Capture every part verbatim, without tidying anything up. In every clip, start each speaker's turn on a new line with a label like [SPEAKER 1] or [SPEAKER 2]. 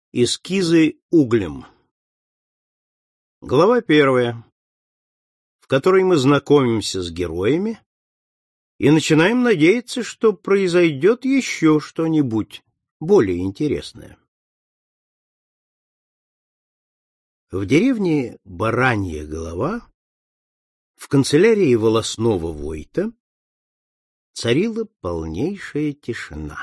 [SPEAKER 1] Эскизы углем. Глава первая, в которой мы знакомимся с героями и начинаем надеяться, что произойдет еще что-нибудь более интересное. В деревне Баранья Голова, в канцелярии волосного Войта, царила полнейшая тишина.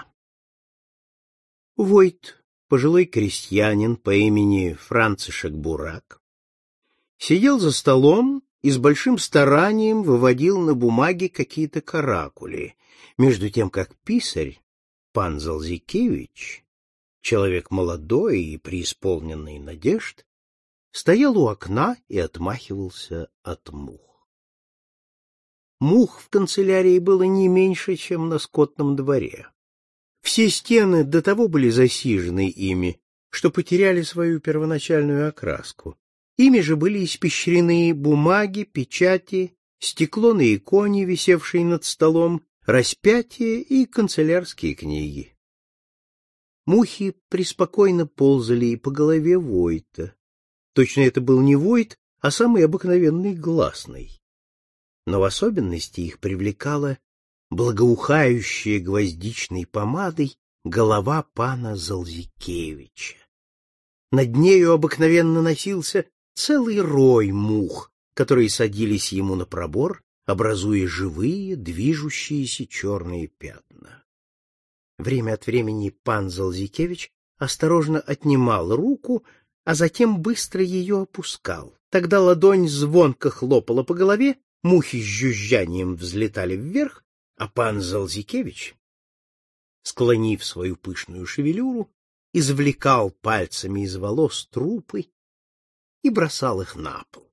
[SPEAKER 1] Войт, пожилой крестьянин по имени Францишек Бурак, сидел за столом и с большим старанием выводил на бумаге какие-то каракули, между тем как писарь, пан Залзикевич, человек молодой и преисполненный надежд, стоял у окна и отмахивался от мух. Мух в канцелярии было не меньше, чем на скотном дворе. Все стены до того были засижены ими, что потеряли свою первоначальную окраску. Ими же были испещрены бумаги, печати, стекло на иконе, висевшей над столом, распятие и канцелярские книги. Мухи преспокойно ползали и по голове Войта. Точно это был не Войт, а самый обыкновенный гласный. Но в особенности их привлекала благоухающая гвоздичной помадой голова пана Залзикевича. Над нею обыкновенно носился целый рой мух, которые садились ему на пробор, образуя живые, движущиеся черные пятна. Время от времени пан Залзикевич осторожно отнимал руку, а затем быстро ее опускал. Тогда ладонь звонко хлопала по голове, мухи с жужжанием взлетали вверх, а пан Залзикевич, склонив свою пышную шевелюру, извлекал пальцами из волос трупы и бросал их на пол.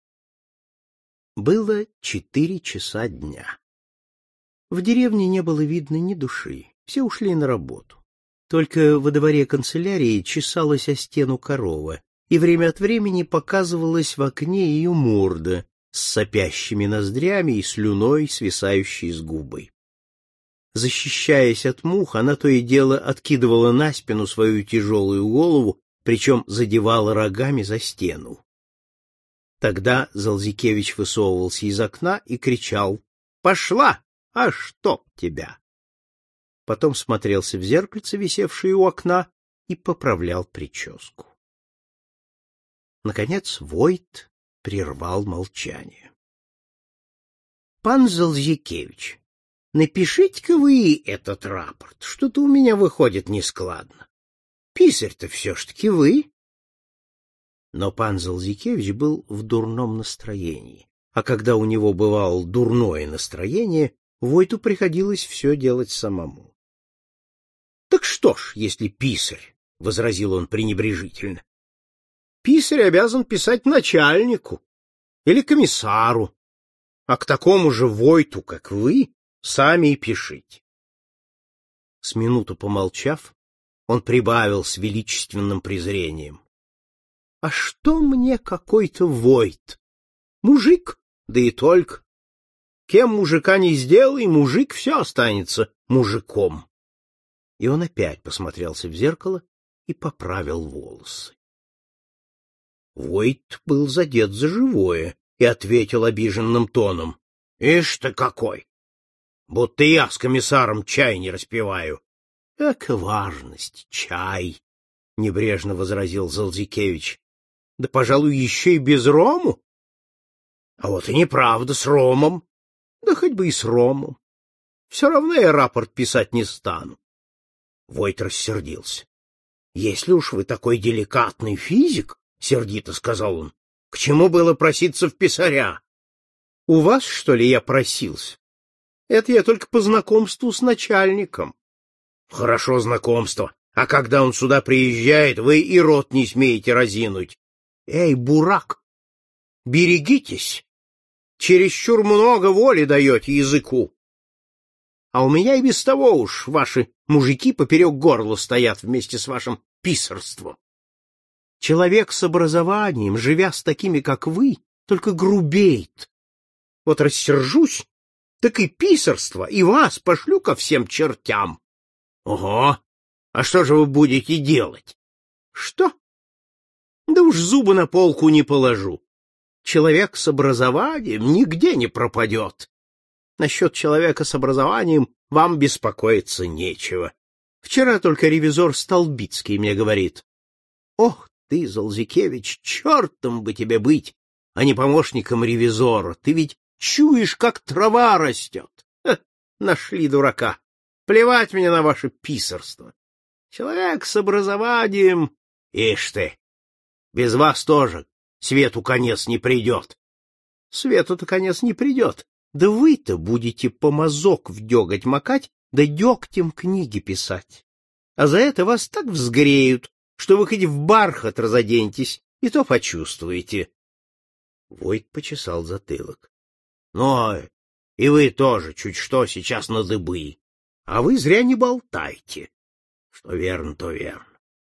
[SPEAKER 1] Было четыре часа дня. В деревне не было видно ни души, все ушли на работу. Только во дворе канцелярии чесалась о стену корова, и время от времени показывалась в окне ее морда с сопящими ноздрями и слюной, свисающей с губы. Защищаясь от мух, она то и дело откидывала на спину свою тяжелую голову, причем задевала рогами за стену. Тогда Залзикевич высовывался из окна и кричал: «Пошла! А чтоб тебя!» Потом смотрелся в зеркальце, висевшее у окна, и поправлял прическу. Наконец Войт прервал молчание. — Пан Залзикевич, напишите-ка вы этот рапорт, что-то у меня выходит нескладно. Писарь-то все ж таки вы. Но пан Залзикевич был в дурном настроении, а когда у него бывало дурное настроение, Войту приходилось все делать самому. — Так что ж, если писарь, — возразил он пренебрежительно, — писарь обязан писать начальнику или комиссару, а к такому же Войту, как вы, сами и пишите. С минуту помолчав, он прибавил с величественным презрением: — А что мне какой-то Войт? Мужик, да и только. Кем мужика не сделай, мужик все останется мужиком. И он опять посмотрелся в зеркало и поправил волосы. Войт был задет за живое и ответил обиженным тоном: — Ишь ты какой! Будто я с комиссаром чай не распиваю. — Эка важность, чай! — небрежно возразил Залзикевич. — Да, пожалуй, еще и без рому. — А вот и неправда, с ромом. Да хоть бы и с ромом. Все равно я рапорт писать не стану. Войт рассердился. — Если уж вы такой деликатный физик, — сердито сказал он, — к чему было проситься в писаря? У вас, что ли, я просился? Это я только по знакомству с начальником. Хорошо знакомство, а когда он сюда приезжает, вы и рот не смеете разинуть. Эй, Бурак, берегитесь, чересчур много воли даете языку. А у меня и без того уж ваши мужики поперек горла стоят вместе с вашим писарством. Человек с образованием, живя с такими, как вы, только грубеет. Вот рассержусь, так и писарство, и вас пошлю ко всем чертям. Ого! А что же вы будете делать? Что? Да уж зубы на полку не положу. Человек с образованием нигде не пропадет. Насчет человека с образованием вам беспокоиться нечего. Вчера только ревизор Столбицкий мне говорит: ох ты, Залзикевич, чертом бы тебе быть, а не помощником ревизора. Ты ведь чуешь, как трава растет. Ха, нашли дурака. Плевать мне на ваше писарство. Человек с образованием... Ишь ты, без вас тоже свету конец не придет. Свету-то конец не придет. Да вы-то будете помазок в деготь макать, да дегтем книги писать. А за это вас так взгреют, что вы хоть в бархат разоденьтесь, и то почувствуете. Войт почесал затылок. — Ну, и вы тоже чуть что сейчас на дыбы. А вы зря не болтайте. Что верно, то верно.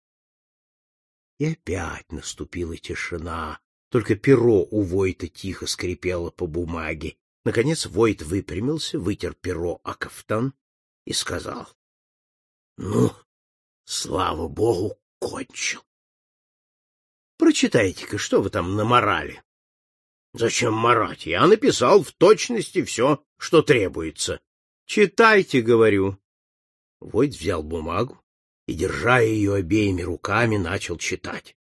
[SPEAKER 1] И опять наступила тишина, только перо у Войта тихо скрипело по бумаге. Наконец Войт выпрямился, вытер перо о кафтан и сказал: — Ну, слава богу, кончил. Прочитайте-ка, что вы там наморали. — Зачем марать? Я написал в точности все, что требуется. — Читайте, говорю. Войт взял бумагу и, держа ее обеими руками, начал читать.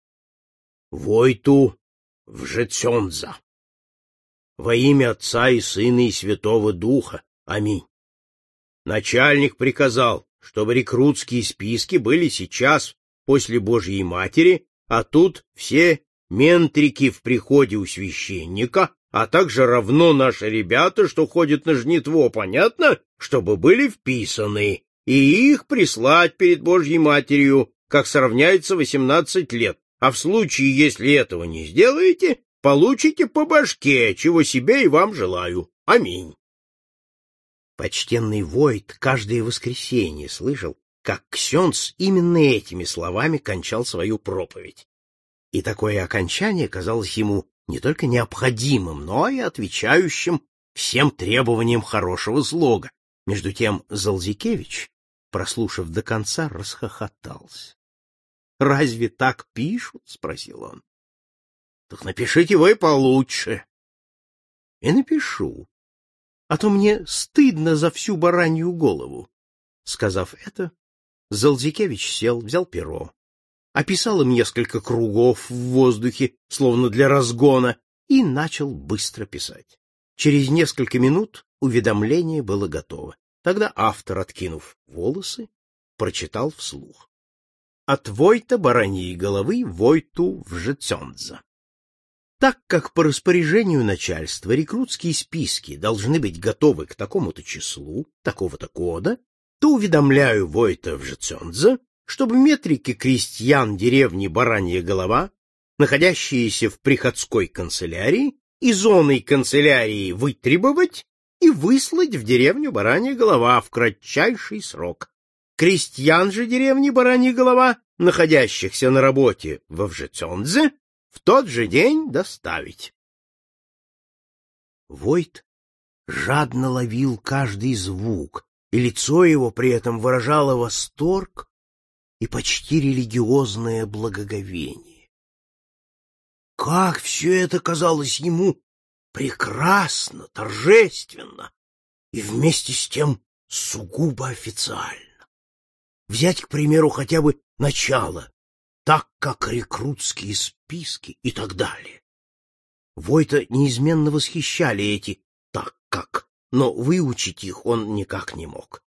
[SPEAKER 1] Войту в Жеценза. Во имя Отца и Сына и Святого Духа. Аминь. Начальник приказал, чтобы рекрутские списки были сейчас после Божьей Матери, а тут все ментрики в приходе у священника, а также равно наши ребята, что ходят на жнитво, понятно, чтобы были вписаны, и их прислать перед Божьей Матерью, как сравняется восемнадцать лет, а в случае, если этого не сделаете, получите по башке, чего себе и вам желаю. Аминь. Почтенный Войт каждое воскресенье слышал, как ксёндз именно этими словами кончал свою проповедь. И такое окончание казалось ему не только необходимым, но и отвечающим всем требованиям хорошего слога. Между тем Залзикевич, прослушав до конца, расхохотался. — Разве так пишут? — спросил он. — Так напишите вы получше. — И напишу. А то мне стыдно за всю баранью голову. Сказав это, Залзикевич сел, взял перо, описал им несколько кругов в воздухе, словно для разгона, и начал быстро писать. Через несколько минут уведомление было готово. Тогда автор, откинув волосы, прочитал вслух. От Войта бараньей головы Войту в Жеценза. Так как по распоряжению начальства рекрутские списки должны быть готовы к такому-то числу, такого-то года, то уведомляю Войта в Жеценза, чтобы метрики крестьян деревни Баранья Голова, находящиеся в приходской канцелярии, из оной канцелярии вытребовать и выслать в деревню Баранья Голова в кратчайший срок. Крестьян же деревни Баранья Голова, находящихся на работе во Вжецензе, в тот же день доставить. Войт жадно ловил каждый звук, и лицо его при этом выражало восторг и почти религиозное благоговение. Как все это казалось ему прекрасно, торжественно и вместе с тем сугубо официально. Взять, к примеру, хотя бы начало, так как рекрутские списки и так далее. Войта неизменно восхищали эти «так как», но выучить их он никак не мог.